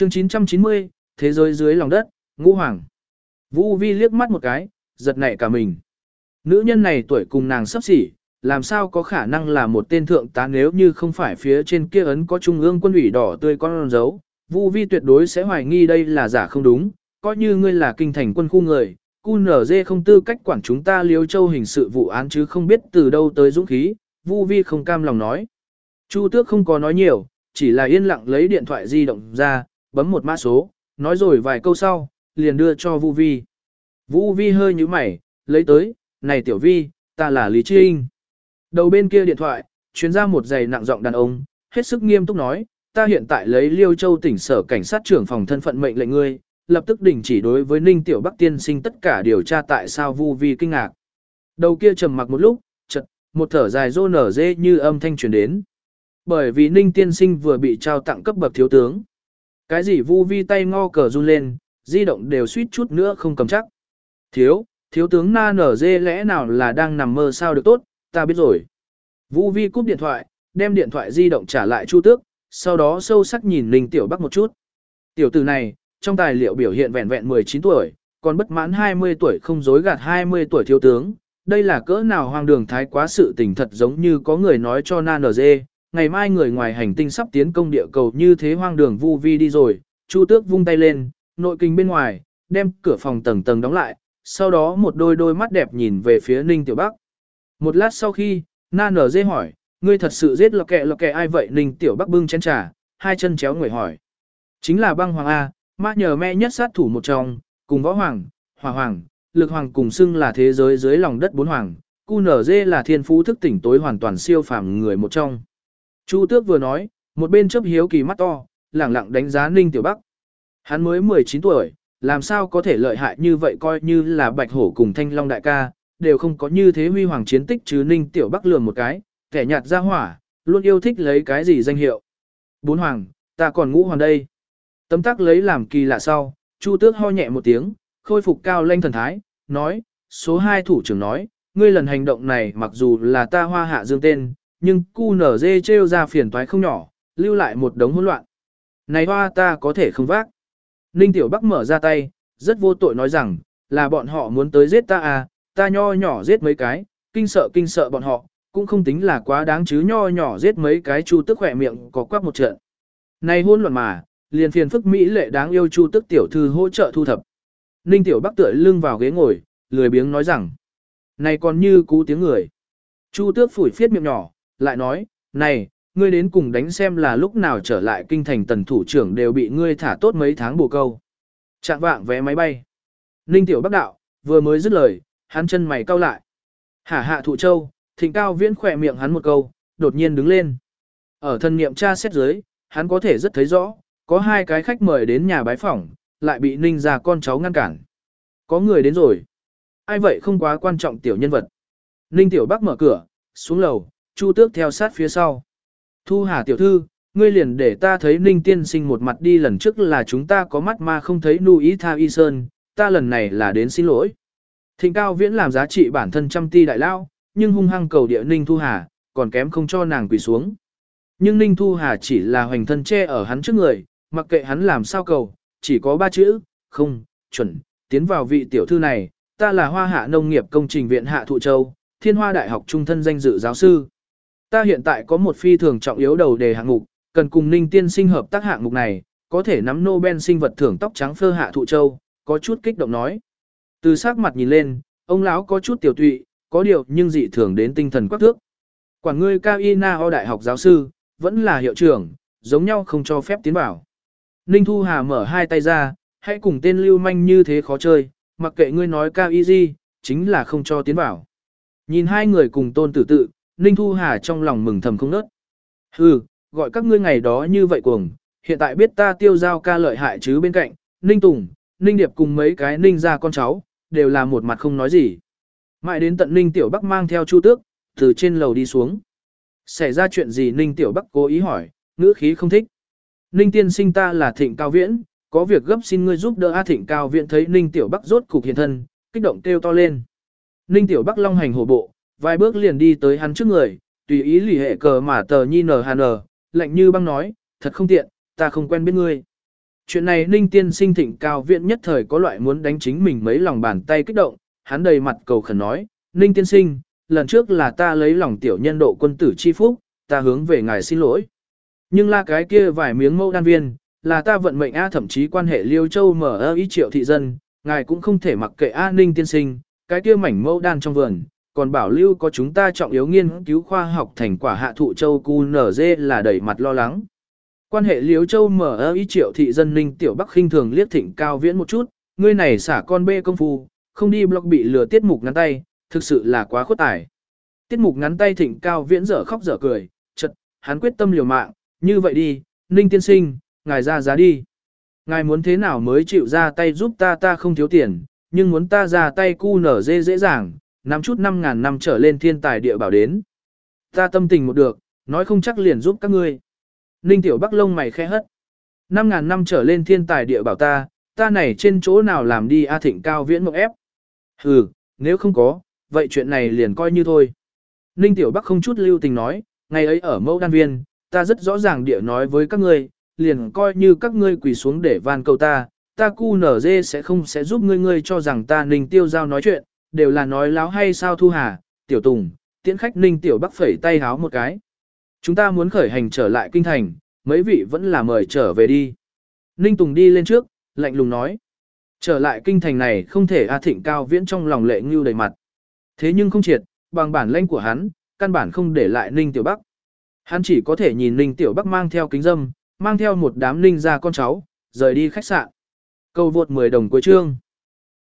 Chương 990, thế giới dưới lòng đất, Ngũ Hoàng. Vũ Vi liếc mắt một cái, giật nảy cả mình. Nữ nhân này tuổi cùng nàng sắp xỉ, làm sao có khả năng là một tên thượng tá nếu như không phải phía trên kia ấn có trung ương quân ủy đỏ tươi con dấu. Vũ Vi tuyệt đối sẽ hoài nghi đây là giả không đúng, coi như ngươi là kinh thành quân khu người, QNZ không tư cách quản chúng ta Liêu Châu hình sự vụ án chứ không biết từ đâu tới dũng khí, Vũ Vi không cam lòng nói. Chu Tước không có nói nhiều, chỉ là yên lặng lấy điện thoại di động ra, bấm một mã số, nói rồi vài câu sau, liền đưa cho Vũ Vi. Vũ Vi hơi nhíu mày, lấy tới, này tiểu Vi, ta là Lý Trinh. Đầu bên kia điện thoại, truyền ra một giày nặng giọng đàn ông, hết sức nghiêm túc nói, ta hiện tại lấy Liêu Châu tỉnh sở cảnh sát trưởng phòng thân phận mệnh lệnh ngươi, lập tức đình chỉ đối với Ninh Tiểu Bắc tiên sinh tất cả điều tra tại sao Vu Vi kinh ngạc. Đầu kia trầm mặc một lúc, chợt một thở dài rô nở dê như âm thanh truyền đến. Bởi vì Ninh tiên sinh vừa bị trao tặng cấp bậc thiếu tướng. Cái gì Vu Vi tay ngo cờ run lên, di động đều suýt chút nữa không cầm chắc. Thiếu tướng na nở dê lẽ nào là đang nằm mơ sao được tốt, ta biết rồi. Vu Vi cúp điện thoại, đem điện thoại di động trả lại Chu Tước, sau đó sâu sắc nhìn Ninh Tiểu Bắc một chút. Tiểu tử này, trong tài liệu biểu hiện vẹn vẹn 19 tuổi, còn bất mãn 20 tuổi không dối gạt 20 tuổi thiếu tướng. Đây là cỡ nào hoang đường thái quá sự tình thật giống như có người nói cho Na NG, ngày mai người ngoài hành tinh sắp tiến công địa cầu như thế hoang đường Vu Vi đi rồi. Chu Tước vung tay lên, nội kinh bên ngoài, đem cửa phòng tầng tầng đóng lại, sau đó một đôi mắt đẹp nhìn về phía Ninh Tiểu Bắc. Một lát sau khi, Na NG hỏi, ngươi thật sự giết lọ kẹ ai vậy? Ninh Tiểu Bắc bưng chén trà, hai chân chéo người hỏi. Chính là băng hoàng A, ma nhờ me nhất sát thủ một trong, cùng võ hoàng, hỏa hoàng, lực hoàng cùng xưng là thế giới dưới lòng đất bốn hoàng, QNZ là thiên phú thức tỉnh tối hoàn toàn siêu phàm người một trong. Chu Tước vừa nói, một bên chớp hiếu kỳ mắt to, lẳng lặng đánh giá Ninh Tiểu Bắc. Hắn mới 19 tuổi, làm sao có thể lợi hại như vậy, coi như là Bạch Hổ cùng Thanh Long đại ca, đều không có như thế huy hoàng chiến tích chứ. Ninh Tiểu Bắc lườm một cái, kẻ nhạt ra hỏa, luôn yêu thích lấy cái gì danh hiệu. Bốn hoàng, ta còn ngũ hoàng đây. Tấm tắc lấy làm kỳ lạ sau, Chu Tước ho nhẹ một tiếng, khôi phục cao lanh thần thái, nói, số 2 thủ trưởng nói, ngươi lần hành động này mặc dù là ta Hoa Hạ dương tên, nhưng QNZ trêu ra phiền toái không nhỏ, lưu lại một đống hỗn loạn. Này hoa ta có thể không vác. Ninh Tiểu Bắc mở ra tay, rất vô tội nói rằng, là bọn họ muốn tới giết ta à, ta nho nhỏ giết mấy cái, kinh sợ bọn họ, cũng không tính là quá đáng chứ, nho nhỏ giết mấy cái. Chu Tước khỏe miệng có quắc một trận. Này hỗn loạn mà, liền phiền phức mỹ lệ đáng yêu Chu Tước tiểu thư hỗ trợ thu thập. Ninh Tiểu Bắc tựa lưng vào ghế ngồi, lười biếng nói rằng, này còn như cú tiếng người. Chu Tước phủi phiết miệng nhỏ, lại nói, này, ngươi đến cùng đánh xem là lúc nào trở lại kinh thành, tần thủ trưởng đều bị ngươi thả tốt mấy tháng bồ câu. Trạng vạng vé máy bay. Ninh Tiểu Bắc đạo, vừa mới dứt lời, hắn chân mày cau lại. Hạ Thụ Châu, Thịnh Cao Viễn khỏe miệng hắn một câu, đột nhiên đứng lên. Ở thân niệm tra xét dưới, hắn có thể rất thấy rõ, có hai cái khách mời đến nhà bái phỏng, lại bị Ninh gia con cháu ngăn cản. Có người đến rồi. Ai vậy không quá quan trọng tiểu nhân vật. Ninh Tiểu Bắc mở cửa, xuống lầu, Chu Tước theo sát phía sau. Thu Hà tiểu thư, ngươi liền để ta thấy Ninh tiên sinh một mặt đi, lần trước là chúng ta có mắt mà không thấy nu ý tha y sơn, ta lần này là đến xin lỗi. Thịnh Cao Viễn làm giá trị bản thân trăm ti đại lao, nhưng hung hăng cầu địa Ninh Thu Hà, còn kém không cho nàng quỳ xuống. Nhưng Ninh Thu Hà chỉ là hoành thân che ở hắn trước người, mặc kệ hắn làm sao cầu, chỉ có 3 chữ, không, chuẩn, tiến vào vị tiểu thư này, ta là Hoa Hạ Nông nghiệp Công trình viện Hạ Thụ Châu, Thiên Hoa Đại học trung thân danh dự giáo sư. Ta hiện tại có một phi thường trọng yếu đầu đề hạng mục, cần cùng Ninh tiên sinh hợp tác hạng mục này, có thể nắm Nobel sinh vật thưởng tóc trắng phơ Hạ Thụ Châu, có chút kích động nói. Từ sắc mặt nhìn lên, ông lão có chút tiểu tụy, có điều nhưng dị thường đến tinh thần quắc thước. Quản ngươi Kaina Đại học giáo sư, vẫn là hiệu trưởng, giống nhau không cho phép tiến vào. Ninh Thu Hà mở hai tay ra, hãy cùng tên lưu manh như thế khó chơi, mặc kệ ngươi nói cao y gì, chính là không cho tiến vào. Nhìn hai người cùng tôn tử tự, Ninh Thu Hà trong lòng mừng thầm không nớt. Hừ, gọi các ngươi ngày đó như vậy cuồng, hiện tại biết ta Tiêu Giao ca lợi hại chứ. Bên cạnh, Ninh Tùng, Ninh Điệp cùng mấy cái Ninh gia con cháu, đều là một mặt không nói gì. Mãi đến tận Ninh Tiểu Bắc mang theo Chu Tước, từ trên lầu đi xuống. Xảy ra chuyện gì? Ninh Tiểu Bắc cố ý hỏi, ngữ khí không thích. Ninh tiên sinh, ta là Thịnh Cao Viễn, có việc gấp xin ngươi giúp đỡ. Thịnh Cao Viễn thấy Ninh Tiểu Bắc rốt cục hiện thân, kích động kêu to lên. Ninh Tiểu Bắc long hành hổ bộ, vài bước liền đi tới hắn trước người, tùy ý lì hệ cờ mà tờ nhi nờ hà nờ, lạnh như băng nói, thật không tiện, ta không quen biết ngươi. Chuyện này Ninh tiên sinh Thịnh Cao Viễn nhất thời có loại muốn đánh chính mình mấy lòng bàn tay kích động, hắn đầy mặt cầu khẩn nói, Ninh tiên sinh, lần trước là ta lấy lòng tiểu nhân độ quân tử chi phúc, ta hướng về ngài xin lỗi. Nhưng là cái kia vài miếng mẫu đan viên, là ta vận mệnh thậm chí quan hệ Liêu Châu mở ý triệu thị dân, ngài cũng không thể mặc kệ Ninh tiên sinh, cái kia mảnh mẫu đan trong vườn, còn bảo lưu có chúng ta trọng yếu nghiên cứu khoa học thành quả hạ thụ châu QNZ là đầy mặt lo lắng. Quan hệ Liêu Châu mở ý triệu thị dân Ninh Tiểu Bắc khinh thường liếc Thịnh Cao Viễn một chút, ngươi này xả con bê công phu, không đi blog bị lừa tiết mục ngắn tay, thực sự là quá khuất tài. Tiết mục ngắn tay Thịnh Cao Viễn dở khóc dở cười, chật, hắn quyết tâm liều mạng, như vậy đi, Ninh tiên sinh, ngài ra giá đi. Ngài muốn thế nào mới chịu ra tay giúp ta không thiếu tiền, nhưng muốn ta ra tay QNZ dễ dàng, nắm chút 5.000 năm trở lên thiên tài địa bảo đến. Ta tâm tình một được, nói không chắc liền giúp các ngươi. Ninh Tiểu Bắc lông mày khẽ hất. 5.000 năm trở lên thiên tài địa bảo ta này trên chỗ nào làm đi Thịnh Cao Viễn mộng ép. Hừ, nếu không có, vậy chuyện này liền coi như thôi. Ninh Tiểu Bắc không chút lưu tình nói, ngày ấy ở mẫu đan viên, ta rất rõ ràng địa nói với các ngươi, liền coi như các ngươi quỳ xuống để van cầu ta QNZ sẽ giúp ngươi cho rằng ta Ninh Tiêu Giao nói chuyện, đều là nói láo hay sao Thu Hà, Tiểu Tùng, tiễn khách Ninh Tiểu Bắc phẩy tay háo một cái. Chúng ta muốn khởi hành trở lại kinh thành, mấy vị vẫn là mời trở về đi. Ninh Tùng đi lên trước, lạnh lùng nói. Trở lại kinh thành này không thể Thịnh Cao Viễn trong lòng lệ ngưu đầy mặt. Thế nhưng không triệt, bằng bản lĩnh của hắn, căn bản không để lại Ninh Tiểu Bắc. Hắn chỉ có thể nhìn Ninh Tiểu Bắc mang theo kính dâm, mang theo một đám ninh gia con cháu, rời đi khách sạn. Cầu vượt 10 đồng cuối chương.